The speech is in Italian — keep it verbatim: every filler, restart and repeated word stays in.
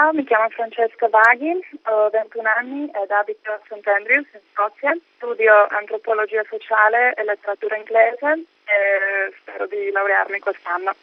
Ciao, mi chiamo Francesca Vaghi, ho ventuno anni ed abito a Saint Andrews in Scozia. Studio antropologia sociale e letteratura inglese e spero di laurearmi quest'anno.